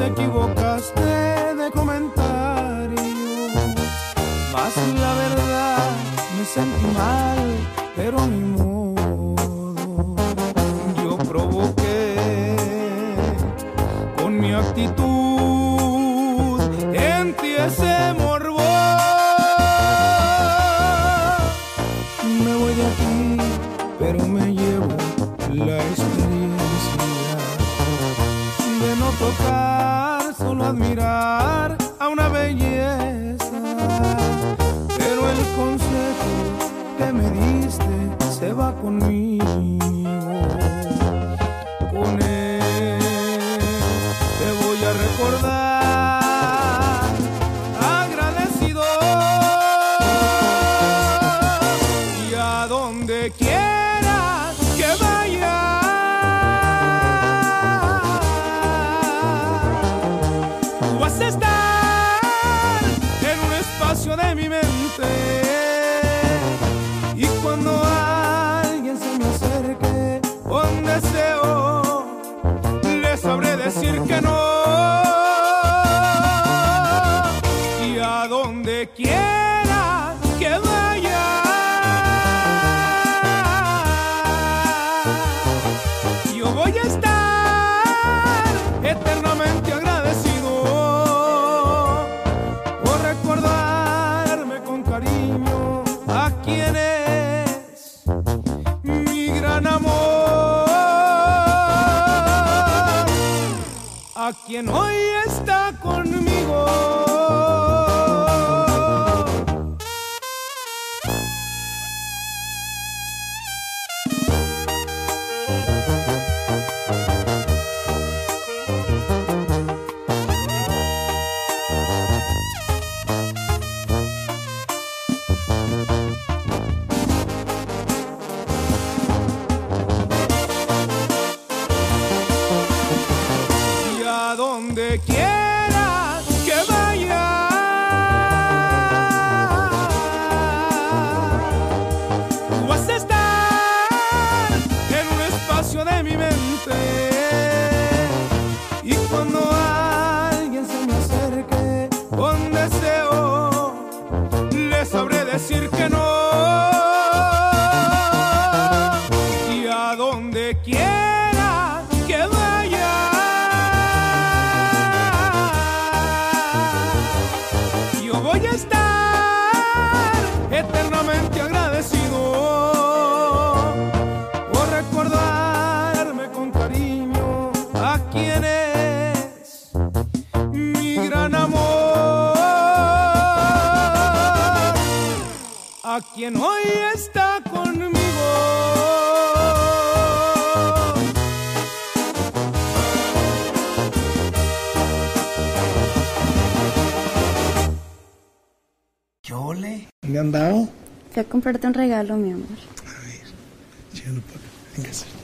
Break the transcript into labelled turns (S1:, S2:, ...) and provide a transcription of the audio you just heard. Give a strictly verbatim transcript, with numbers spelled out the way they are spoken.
S1: te equivocaste de comentario, mas la verdad me sentí mal, pero ni modo. Yo provoqué con mi actitud en ti ese morbo. Me voy de aquí, pero me llevo la experiencia de no tocar, solo admirar a una belleza. Pero el consejo que me diste se va conmigo. Con él te voy a recordar agradecido, y a donde quiera que vaya tú vas a estar en un espacio de mi mente, y cuando alguien se me acerque con deseo, le sabré decir que no. Y a donde quiera que vaya yo voy a estar eternamente agradecido por recordarme con cariño a quien es mi gran amor, a quien hoy está conmigo. Y a donde quiera que vaya tú vas a estar en un espacio de mi mente, y cuando alguien se me acerque con deseo, le sabré decir que no. Y a donde quiera que vaya yo voy a estar eternamente agradecido por recordarme con cariño a quien es mi gran amor, a quien hoy está conmigo.
S2: Yole, ¿dónde han dado?
S3: Fui a comprarte un regalo, mi amor.
S2: A ver, yo no puedo. Venga,